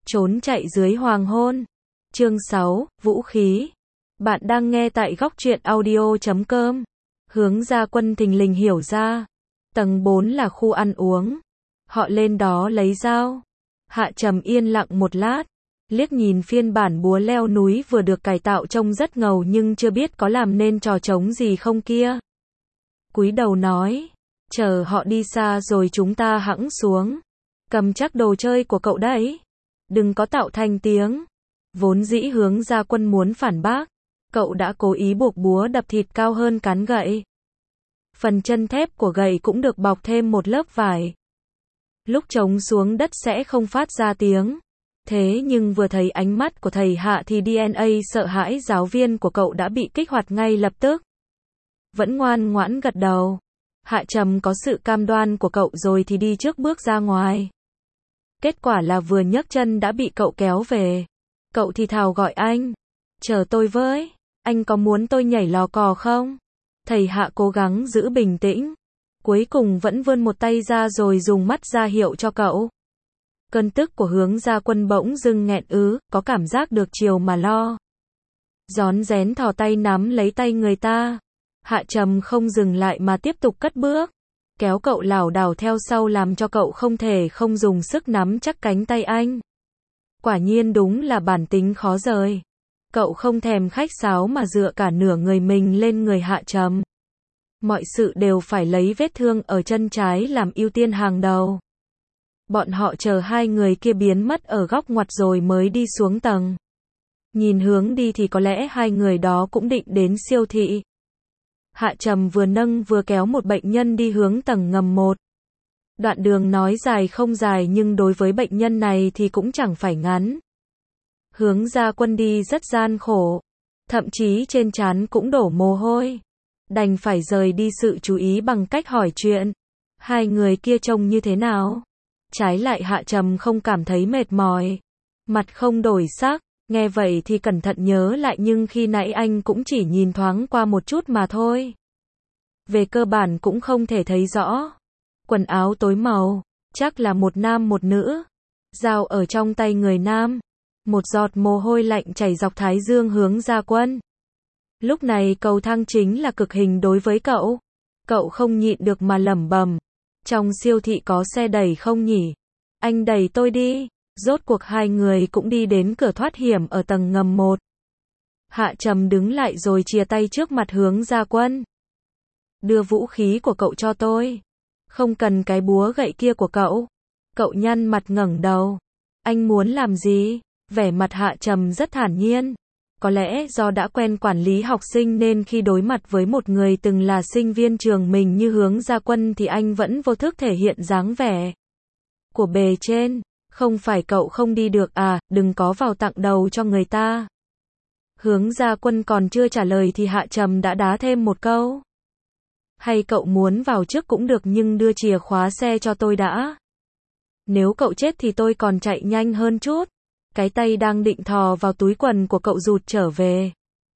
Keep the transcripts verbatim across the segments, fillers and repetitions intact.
Trốn chạy dưới hoàng hôn. Chương sáu, Vũ khí. Bạn đang nghe tại góc truyện audio chấm com. Hướng Gia Quân thình lình hiểu ra. Tầng bốn là khu ăn uống. Họ lên đó lấy dao. Hạ Trầm yên lặng một lát. Liếc nhìn phiên bản búa leo núi vừa được cải tạo trông rất ngầu nhưng chưa biết có làm nên trò trống gì không kia. Cúi đầu nói. Chờ họ đi xa rồi chúng ta hẵng xuống. Cầm chắc đồ chơi của cậu đấy. Đừng có tạo thành tiếng. Vốn dĩ Hướng Gia Quân muốn phản bác. Cậu đã cố ý buộc búa đập thịt cao hơn cán gậy. Phần chân thép của gậy cũng được bọc thêm một lớp vải. Lúc chống xuống đất sẽ không phát ra tiếng. Thế nhưng vừa thấy ánh mắt của thầy Hạ thì đê en a sợ hãi giáo viên của cậu đã bị kích hoạt ngay lập tức. Vẫn ngoan ngoãn gật đầu. Hạ Trầm có sự cam đoan của cậu rồi thì đi trước bước ra ngoài. Kết quả là vừa nhấc chân đã bị cậu kéo về. Cậu thì thào gọi anh. Chờ tôi với. Anh có muốn tôi nhảy lò cò không? Thầy Hạ cố gắng giữ bình tĩnh. Cuối cùng vẫn vươn một tay ra rồi dùng mắt ra hiệu cho cậu. Cơn tức của Hướng Gia Quân bỗng dưng nghẹn ứ, có cảm giác được chiều mà lo. Rón rén thò tay nắm lấy tay người ta. Hạ Trầm không dừng lại mà tiếp tục cất bước. Kéo cậu lảo đảo theo sau làm cho cậu không thể không dùng sức nắm chắc cánh tay anh. Quả nhiên đúng là bản tính khó rời. Cậu không thèm khách sáo mà dựa cả nửa người mình lên người Hạ Trầm. Mọi sự đều phải lấy vết thương ở chân trái làm ưu tiên hàng đầu. Bọn họ chờ hai người kia biến mất ở góc ngoặt rồi mới đi xuống tầng. Nhìn hướng đi thì có lẽ hai người đó cũng định đến siêu thị. Hạ Trầm vừa nâng vừa kéo một bệnh nhân đi hướng tầng ngầm một. Đoạn đường nói dài không dài nhưng đối với bệnh nhân này thì cũng chẳng phải ngắn. Hướng Gia Quân đi rất gian khổ. Thậm chí trên trán cũng đổ mồ hôi. Đành phải rời đi sự chú ý bằng cách hỏi chuyện. Hai người kia trông như thế nào? Trái lại Hạ Trầm không cảm thấy mệt mỏi. Mặt không đổi sắc. Nghe vậy thì cẩn thận nhớ lại nhưng khi nãy anh cũng chỉ nhìn thoáng qua một chút mà thôi. Về cơ bản cũng không thể thấy rõ. Quần áo tối màu, chắc là một nam một nữ. Dao ở trong tay người nam. Một giọt mồ hôi lạnh chảy dọc thái dương Hướng Gia Quân. Lúc này cầu thang chính là cực hình đối với cậu. Cậu không nhịn được mà lẩm bẩm. Trong siêu thị có xe đẩy không nhỉ? Anh đẩy tôi đi. Rốt cuộc hai người cũng đi đến cửa thoát hiểm ở tầng ngầm một. Hạ Trầm đứng lại rồi chìa tay trước mặt Hướng Gia Quân. Đưa vũ khí của cậu cho tôi. Không cần cái búa gậy kia của cậu. Cậu nhăn mặt ngẩng đầu. Anh muốn làm gì? Vẻ mặt Hạ Trầm rất thản nhiên. Có lẽ do đã quen quản lý học sinh nên khi đối mặt với một người từng là sinh viên trường mình như Hướng Gia Quân thì anh vẫn vô thức thể hiện dáng vẻ của bề trên. Không phải cậu không đi được à, đừng có vào tặng đầu cho người ta. Hướng Gia Quân còn chưa trả lời thì Hạ Trầm đã đá thêm một câu. Hay cậu muốn vào trước cũng được nhưng đưa chìa khóa xe cho tôi đã. Nếu cậu chết thì tôi còn chạy nhanh hơn chút. Cái tay đang định thò vào túi quần của cậu rụt trở về.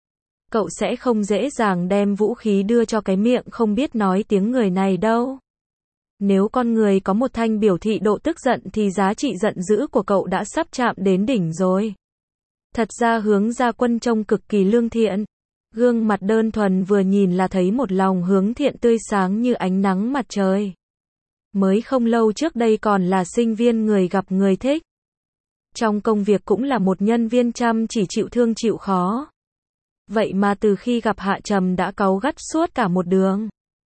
Cậu sẽ không dễ dàng đem vũ khí đưa cho cái miệng không biết nói tiếng người này đâu. Nếu con người có một thanh biểu thị độ tức giận thì giá trị giận dữ của cậu đã sắp chạm đến đỉnh rồi. Thật ra Hướng Gia Quân trông cực kỳ lương thiện. Gương mặt đơn thuần vừa nhìn là thấy một lòng hướng thiện tươi sáng như ánh nắng mặt trời. Mới không lâu trước đây còn là sinh viên người gặp người thích. Trong công việc cũng là một nhân viên chăm chỉ chịu thương chịu khó. Vậy mà từ khi gặp Hạ Trầm đã cáu gắt suốt cả một đường.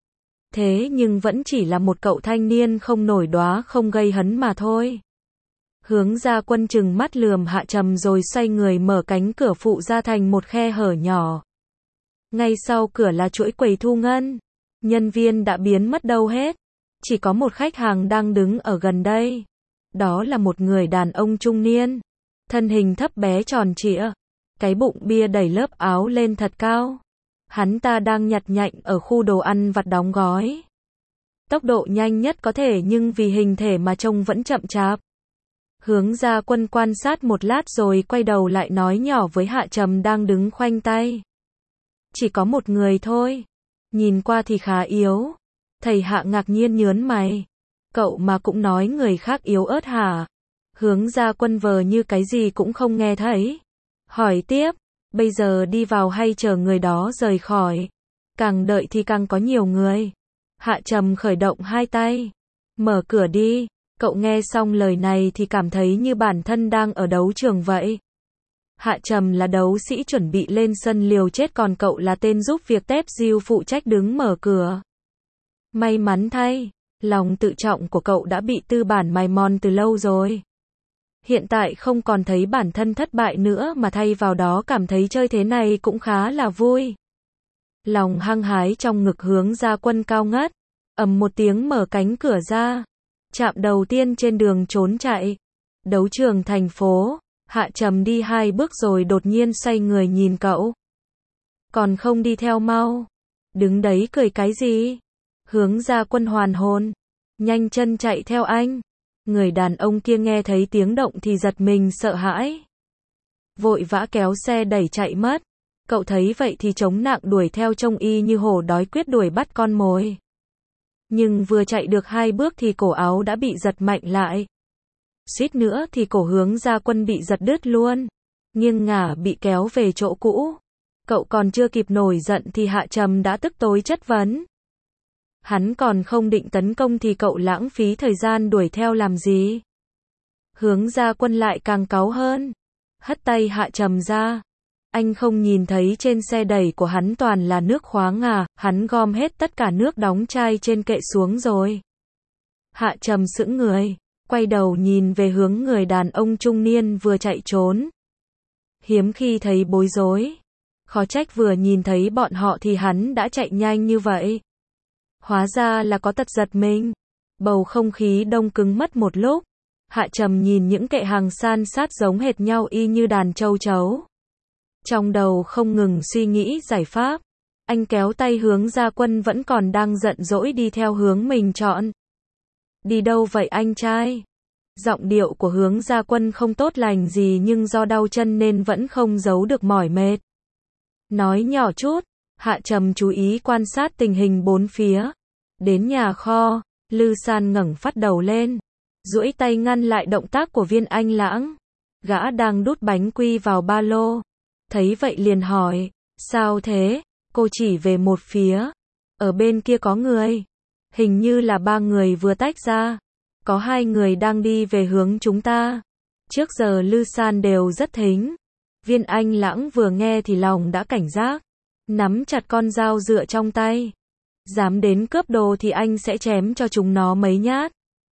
Thế nhưng vẫn chỉ là một cậu thanh niên không nổi đóa không gây hấn mà thôi. Hướng Gia Quân trừng mắt lườm Hạ Trầm rồi xoay người mở cánh cửa phụ ra thành một khe hở nhỏ. Ngay sau cửa là chuỗi quầy thu ngân. Nhân viên đã biến mất đâu hết. Chỉ có một khách hàng đang đứng ở gần đây. Đó là một người đàn ông trung niên. Thân hình thấp bé tròn trịa. Cái bụng bia đẩy lớp áo lên thật cao. Hắn ta đang nhặt nhạnh ở khu đồ ăn vặt đóng gói. Tốc độ nhanh nhất có thể nhưng vì hình thể mà trông vẫn chậm chạp. Hướng Gia Quân quan sát một lát rồi quay đầu lại nói nhỏ với Hạ Trầm đang đứng khoanh tay. Chỉ có một người thôi. Nhìn qua thì khá yếu. Thầy Hạ ngạc nhiên nhớn mày. Cậu mà cũng nói người khác yếu ớt hả? Hướng Gia Quân vờ như cái gì cũng không nghe thấy. Hỏi tiếp, bây giờ đi vào hay chờ người đó rời khỏi? Càng đợi thì càng có nhiều người. Hạ Trầm khởi động hai tay. Mở cửa đi. Cậu nghe xong lời này thì cảm thấy như bản thân đang ở đấu trường vậy. Hạ Trầm là đấu sĩ chuẩn bị lên sân liều chết, còn cậu là tên giúp việc tép diêu phụ trách đứng mở cửa. May mắn thay, lòng tự trọng của cậu đã bị tư bản mài mòn từ lâu rồi. Hiện tại không còn thấy bản thân thất bại nữa mà thay vào đó cảm thấy chơi thế này cũng khá là vui. Lòng hăng hái trong ngực Hướng Gia Quân cao ngất. Ầm một tiếng mở cánh cửa ra. Chạm đầu tiên trên đường trốn chạy. Đấu trường thành phố. Hạ Trầm đi hai bước rồi đột nhiên xoay người nhìn cậu. Còn không đi theo mau. Đứng đấy cười cái gì? Hướng Gia Quân hoàn hồn. Nhanh chân chạy theo anh. Người đàn ông kia nghe thấy tiếng động thì giật mình sợ hãi. Vội vã kéo xe đẩy chạy mất. Cậu thấy vậy thì chống nặng đuổi theo trông y như hổ đói quyết đuổi bắt con mồi. Nhưng vừa chạy được hai bước thì cổ áo đã bị giật mạnh lại. Suýt nữa thì cổ Hướng Gia Quân bị giật đứt luôn. Nghiêng ngả bị kéo về chỗ cũ. Cậu còn chưa kịp nổi giận thì Hạ Trầm đã tức tối chất vấn. Hắn còn không định tấn công thì cậu lãng phí thời gian đuổi theo làm gì? Hướng Gia Quân lại càng cáu hơn. Hất tay Hạ Trầm ra. Anh không nhìn thấy trên xe đẩy của hắn toàn là nước khoáng à? Hắn gom hết tất cả nước đóng chai trên kệ xuống rồi. Hạ Trầm sững người, quay đầu nhìn về hướng người đàn ông trung niên vừa chạy trốn. Hiếm khi thấy bối rối. Khó trách vừa nhìn thấy bọn họ thì hắn đã chạy nhanh như vậy. Hóa ra là có tật giật mình. Bầu không khí đông cứng mất một lúc. Hạ Trầm nhìn những kệ hàng san sát giống hệt nhau y như đàn châu chấu. Trong đầu không ngừng suy nghĩ giải pháp. Anh kéo tay Hướng Gia Quân vẫn còn đang giận dỗi đi theo hướng mình chọn. Đi đâu vậy anh trai? Giọng điệu của Hướng Gia Quân không tốt lành gì nhưng do đau chân nên vẫn không giấu được mỏi mệt. Nói nhỏ chút. Hạ Trầm chú ý quan sát tình hình bốn phía. Đến nhà kho, Lư San ngẩng phát đầu lên, duỗi tay ngăn lại động tác của Viên Anh Lãng. Gã đang đút bánh quy vào ba lô. Thấy vậy liền hỏi, sao thế? Cô chỉ về một phía. Ở bên kia có người. Hình như là ba người vừa tách ra. Có hai người đang đi về hướng chúng ta. Trước giờ Lư San đều rất thính. Viên Anh Lãng vừa nghe thì lòng đã cảnh giác. Nắm chặt con dao dựa trong tay. Dám đến cướp đồ thì anh sẽ chém cho chúng nó mấy nhát.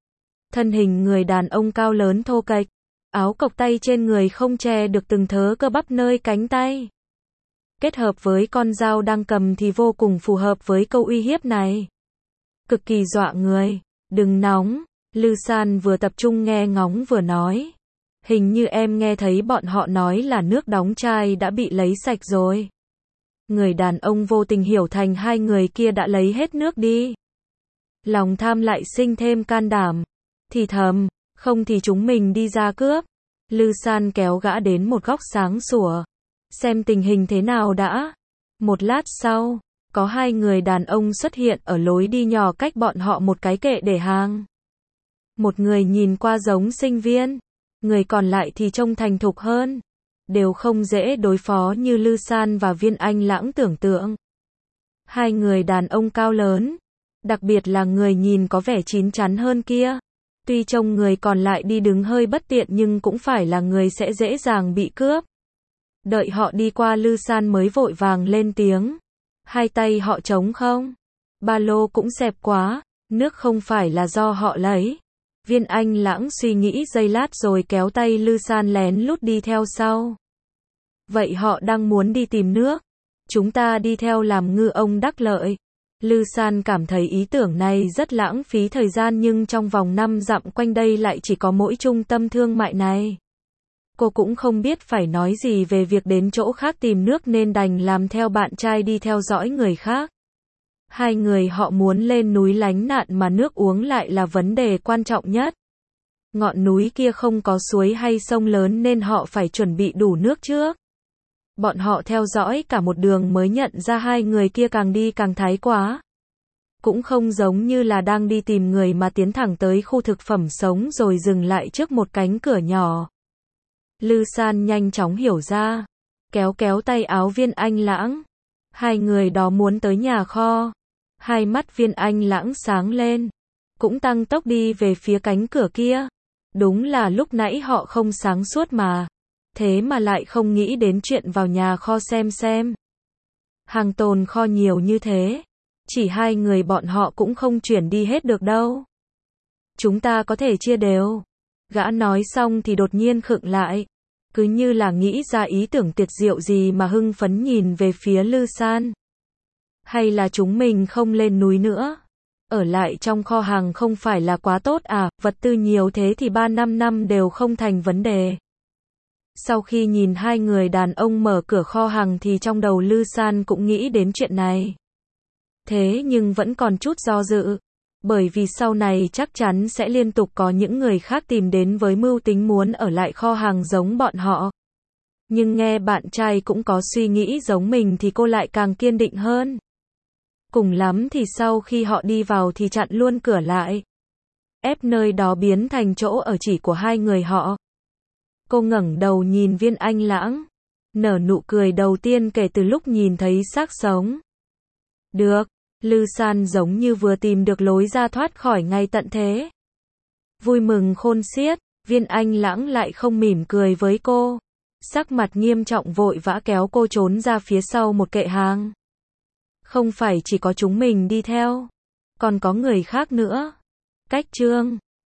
Thân hình người đàn ông cao lớn thô kệch. Áo cộc tay trên người không che được từng thớ cơ bắp nơi cánh tay. Kết hợp với con dao đang cầm thì vô cùng phù hợp với câu uy hiếp này. Cực kỳ dọa người. Đừng nóng. Lư San vừa tập trung nghe ngóng vừa nói. Hình như em nghe thấy bọn họ nói là nước đóng chai đã bị lấy sạch rồi. Người đàn ông vô tình hiểu thành hai người kia đã lấy hết nước đi. Lòng tham lại sinh thêm can đảm. Thì thầm, không thì chúng mình đi ra cướp. Lư San kéo gã đến một góc sáng sủa. Xem tình hình thế nào đã. Một lát sau, có hai người đàn ông xuất hiện ở lối đi nhỏ cách bọn họ một cái kệ để hàng. Một người nhìn qua giống sinh viên. Người còn lại thì trông thành thục hơn. Đều không dễ đối phó như Lư San và Viên Anh Lãng tưởng tượng. Hai người đàn ông cao lớn. Đặc biệt là người nhìn có vẻ chín chắn hơn kia. Tuy trông người còn lại đi đứng hơi bất tiện nhưng cũng phải là người sẽ dễ dàng bị cướp. Đợi họ đi qua Lư San mới vội vàng lên tiếng. Hai tay họ trống không? Ba lô cũng xẹp quá. Nước không phải là do họ lấy. Viên Anh Lãng suy nghĩ giây lát rồi kéo tay Lư San lén lút đi theo sau. Vậy họ đang muốn đi tìm nước. Chúng ta đi theo làm ngư ông đắc lợi. Lư San cảm thấy ý tưởng này rất lãng phí thời gian nhưng trong vòng năm dặm quanh đây lại chỉ có mỗi trung tâm thương mại này. Cô cũng không biết phải nói gì về việc đến chỗ khác tìm nước nên đành làm theo bạn trai đi theo dõi người khác. Hai người họ muốn lên núi lánh nạn mà nước uống lại là vấn đề quan trọng nhất. Ngọn núi kia không có suối hay sông lớn nên họ phải chuẩn bị đủ nước trước. Bọn họ theo dõi cả một đường mới nhận ra hai người kia càng đi càng thái quá. cũng không giống như là đang đi tìm người mà tiến thẳng tới khu thực phẩm sống rồi dừng lại trước một cánh cửa nhỏ. Lư San nhanh chóng hiểu ra, kéo kéo tay áo Viên Anh Lãng. Hai người đó muốn tới nhà kho. Hai mắt Viên Anh Lãng sáng lên, cũng tăng tốc đi về phía cánh cửa kia. Đúng là lúc nãy họ không sáng suốt mà. Thế mà lại không nghĩ đến chuyện vào nhà kho xem xem. Hàng tồn kho nhiều như thế, chỉ hai người bọn họ cũng không chuyển đi hết được đâu. Chúng ta có thể chia đều. Gã nói xong thì đột nhiên khựng lại, cứ như là nghĩ ra ý tưởng tuyệt diệu gì mà hưng phấn nhìn về phía Lư San. Hay là chúng mình không lên núi nữa? Ở lại trong kho hàng không phải là quá tốt à, vật tư nhiều thế thì ba năm năm đều không thành vấn đề. Sau khi nhìn hai người đàn ông mở cửa kho hàng thì trong đầu Lư San cũng nghĩ đến chuyện này. Thế nhưng vẫn còn chút do dự, bởi vì sau này chắc chắn sẽ liên tục có những người khác tìm đến với mưu tính muốn ở lại kho hàng giống bọn họ. Nhưng nghe bạn trai cũng có suy nghĩ giống mình thì cô lại càng kiên định hơn. Cùng lắm thì sau khi họ đi vào thì chặn luôn cửa lại, ép nơi đó biến thành chỗ ở chỉ của hai người họ. Cô ngẩng đầu nhìn Viên Anh Lãng, nở nụ cười đầu tiên kể từ lúc nhìn thấy xác sống. Được, Lư San giống như vừa tìm được lối ra thoát khỏi ngay tận thế. Vui mừng khôn xiết, Viên Anh Lãng lại không mỉm cười với cô. Sắc mặt nghiêm trọng vội vã kéo cô trốn ra phía sau một kệ hàng. Không phải chỉ có chúng mình đi theo, còn có người khác nữa. Cách chương